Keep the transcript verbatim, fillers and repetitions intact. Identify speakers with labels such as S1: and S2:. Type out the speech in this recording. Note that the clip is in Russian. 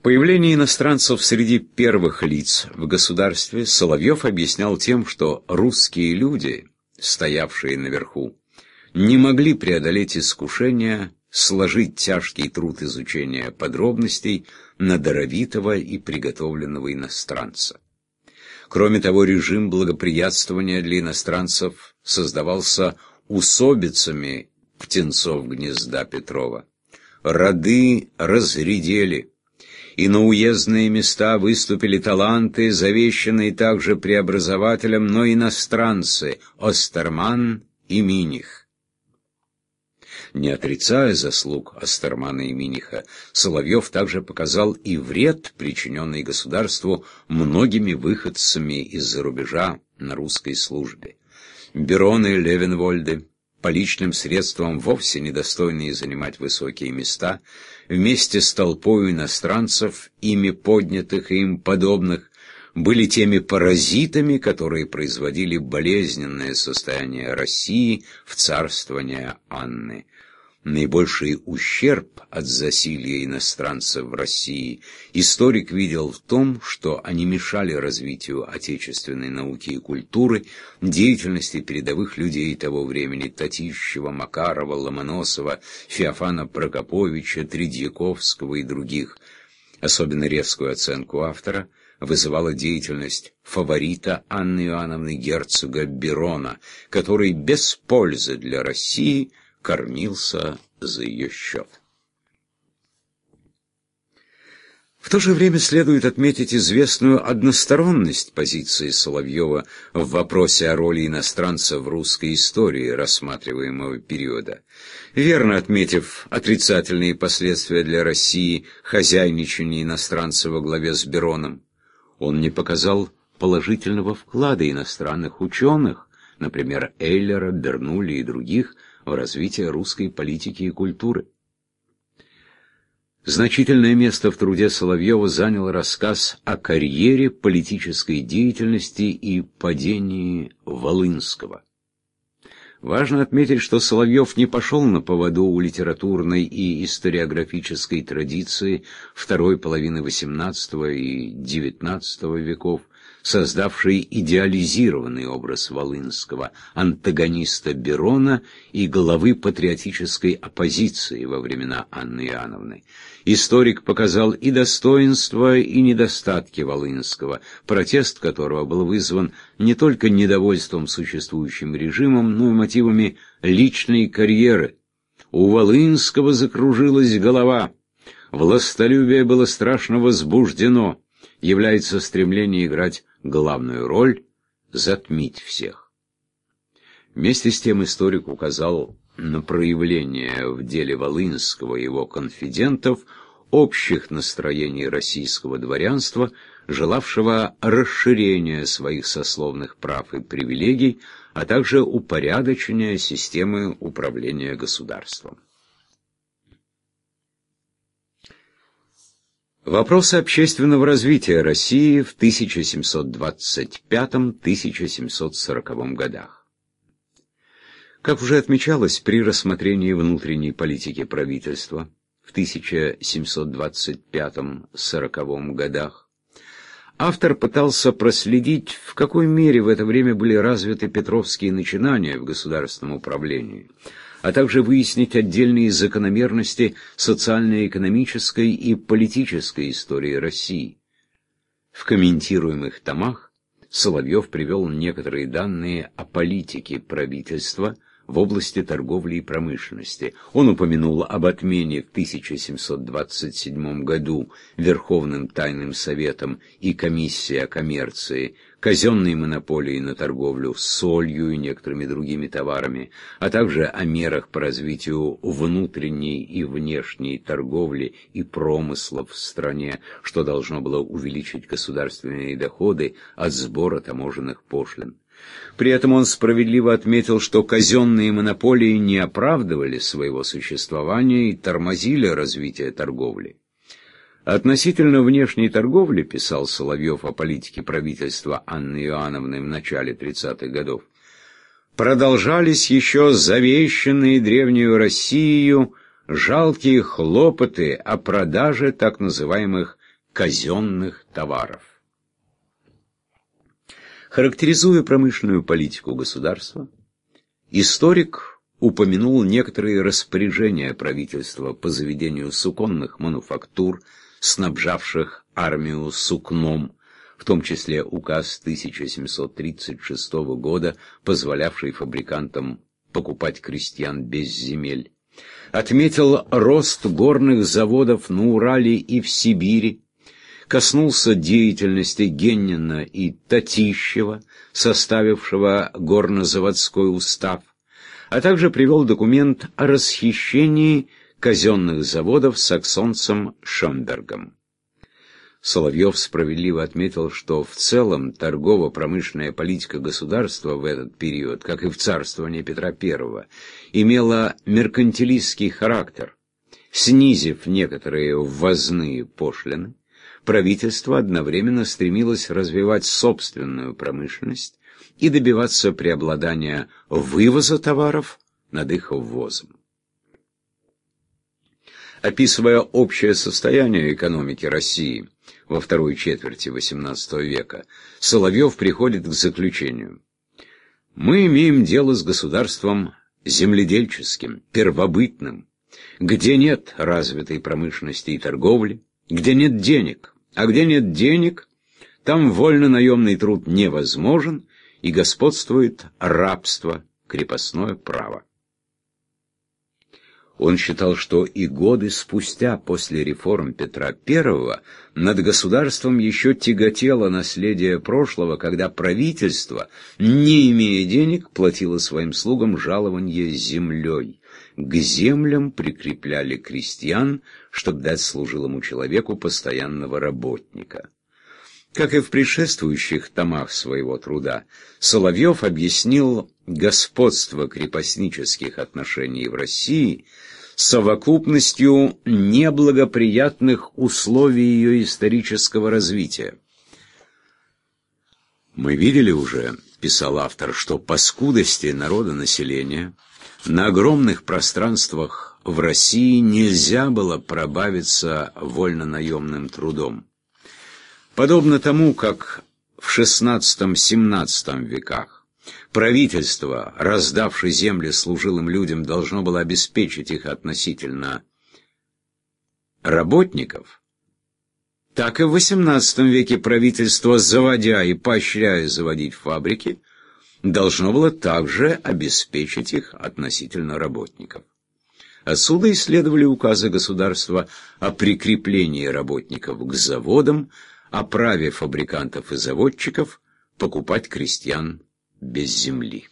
S1: Появление иностранцев среди первых лиц в государстве Соловьев объяснял тем, что русские люди, стоявшие наверху, не могли преодолеть искушение сложить тяжкий труд изучения подробностей на даровитого и приготовленного иностранца. Кроме того, режим благоприятствования для иностранцев создавался усобицами птенцов гнезда Петрова. Роды разредели, и на уездные места выступили таланты, завещанные также преобразователем, но иностранцы – Остерман и Миних. Не отрицая заслуг Остермана и Миниха, Соловьев также показал и вред, причиненный государству многими выходцами из-за рубежа на русской службе. Бероны и Левенвольды, по личным средствам вовсе недостойные занимать высокие места, вместе с толпой иностранцев, ими поднятых и им подобных, были теми паразитами, которые производили болезненное состояние России в царствование Анны. Наибольший ущерб от засилья иностранцев в России историк видел в том, что они мешали развитию отечественной науки и культуры, деятельности передовых людей того времени Татищева, Макарова, Ломоносова, Феофана Прокоповича, Тредьяковского и других. Особенно резкую оценку автора вызывала деятельность фаворита Анны Иоанновны герцога Берона, который без пользы для России кормился за ее счет. В то же время следует отметить известную односторонность позиции Соловьева в вопросе о роли иностранца в русской истории рассматриваемого периода. Верно отметив отрицательные последствия для России хозяйничания иностранца во главе с Бероном, он не показал положительного вклада иностранных ученых, например, Эйлера, Бернулли и других, в развитие русской политики и культуры. Значительное место в труде Соловьева занял рассказ о карьере, политической деятельности и падении Волынского. Важно отметить, что Соловьев не пошел на поводу у литературной и историографической традиции второй половины восемнадцатого и девятнадцатого веков, создавшей идеализированный образ Волынского, антагониста Берона и главы патриотической оппозиции во времена Анны Иоанновны. Историк показал и достоинства, и недостатки Волынского, протест которого был вызван не только недовольством существующим режимом, но и мотивами личной карьеры. У Волынского закружилась голова, властолюбие было страшно возбуждено, является стремление играть главную роль, затмить всех. Вместе с тем историк указал на проявление в деле Волынского и его конфидентов общих настроений российского дворянства, желавшего расширения своих сословных прав и привилегий, а также упорядочения системы управления государством. Вопросы общественного развития России в тысяча семьсот двадцать пятом — тысяча семьсот сороковом годах. Как уже отмечалось при рассмотрении внутренней политики правительства в тысяча семьсот двадцать пятом — сороковом годах, автор пытался проследить, в какой мере в это время были развиты петровские начинания в государственном управлении, а также выяснить отдельные закономерности социально-экономической и политической истории России. В комментируемых томах Соловьев привел некоторые данные о политике правительства в области торговли и промышленности. Он упомянул об отмене в тысяча семьсот двадцать седьмом году Верховным Тайным Советом и Комиссией о коммерции казенной монополии на торговлю солью и некоторыми другими товарами, а также о мерах по развитию внутренней и внешней торговли и промыслов в стране, что должно было увеличить государственные доходы от сбора таможенных пошлин. При этом он справедливо отметил, что казенные монополии не оправдывали своего существования и тормозили развитие торговли. Относительно внешней торговли, писал Соловьев о политике правительства Анны Иоанновны в начале тридцатых годов, продолжались еще завещанные древнюю Россию жалкие хлопоты о продаже так называемых казенных товаров. Характеризуя промышленную политику государства, историк упомянул некоторые распоряжения правительства по заведению суконных мануфактур, снабжавших армию сукном, в том числе указ тысяча семьсот тридцать шестого года, позволявший фабрикантам покупать крестьян без земель. Отметил рост горных заводов на Урале и в Сибири, коснулся деятельности Геннина и Татищева, составившего горнозаводской устав, а также привел документ о расхищении казенных заводов саксонцем Шомбергом. Соловьев справедливо отметил, что в целом торгово-промышленная политика государства в этот период, как и в царствовании Петра Первого, имела меркантилистский характер. Снизив некоторые ввозные пошлины, правительство одновременно стремилось развивать собственную промышленность и добиваться преобладания вывоза товаров над их ввозом. Описывая общее состояние экономики России во второй четверти восемнадцатого века, Соловьев приходит к заключению: мы имеем дело с государством земледельческим, первобытным, где нет развитой промышленности и торговли, где нет денег, а где нет денег, там вольно-наемный труд невозможен и господствует рабство, крепостное право. Он считал, что и годы спустя, после реформ Петра Первого, над государством еще тяготело наследие прошлого, когда правительство, не имея денег, платило своим слугам жалованье землей. К землям прикрепляли крестьян, чтобы дать служилому человеку постоянного работника. Как и в предшествующих томах своего труда, Соловьев объяснил господство крепостнических отношений в России совокупностью неблагоприятных условий ее исторического развития. «Мы видели уже, — писал автор, — что по скудости народонаселения на огромных пространствах в России нельзя было пробавиться вольно-наемным трудом. Подобно тому, как в шестнадцатом-семнадцатом веках правительство, раздавши земли служилым людям, должно было обеспечить их относительно работников, так и в восемнадцатом веке правительство, заводя и поощряя заводить фабрики, должно было также обеспечить их относительно работников. Отсюда и следовали указы государства о прикреплении работников к заводам, о праве фабрикантов и заводчиков покупать крестьян без земли.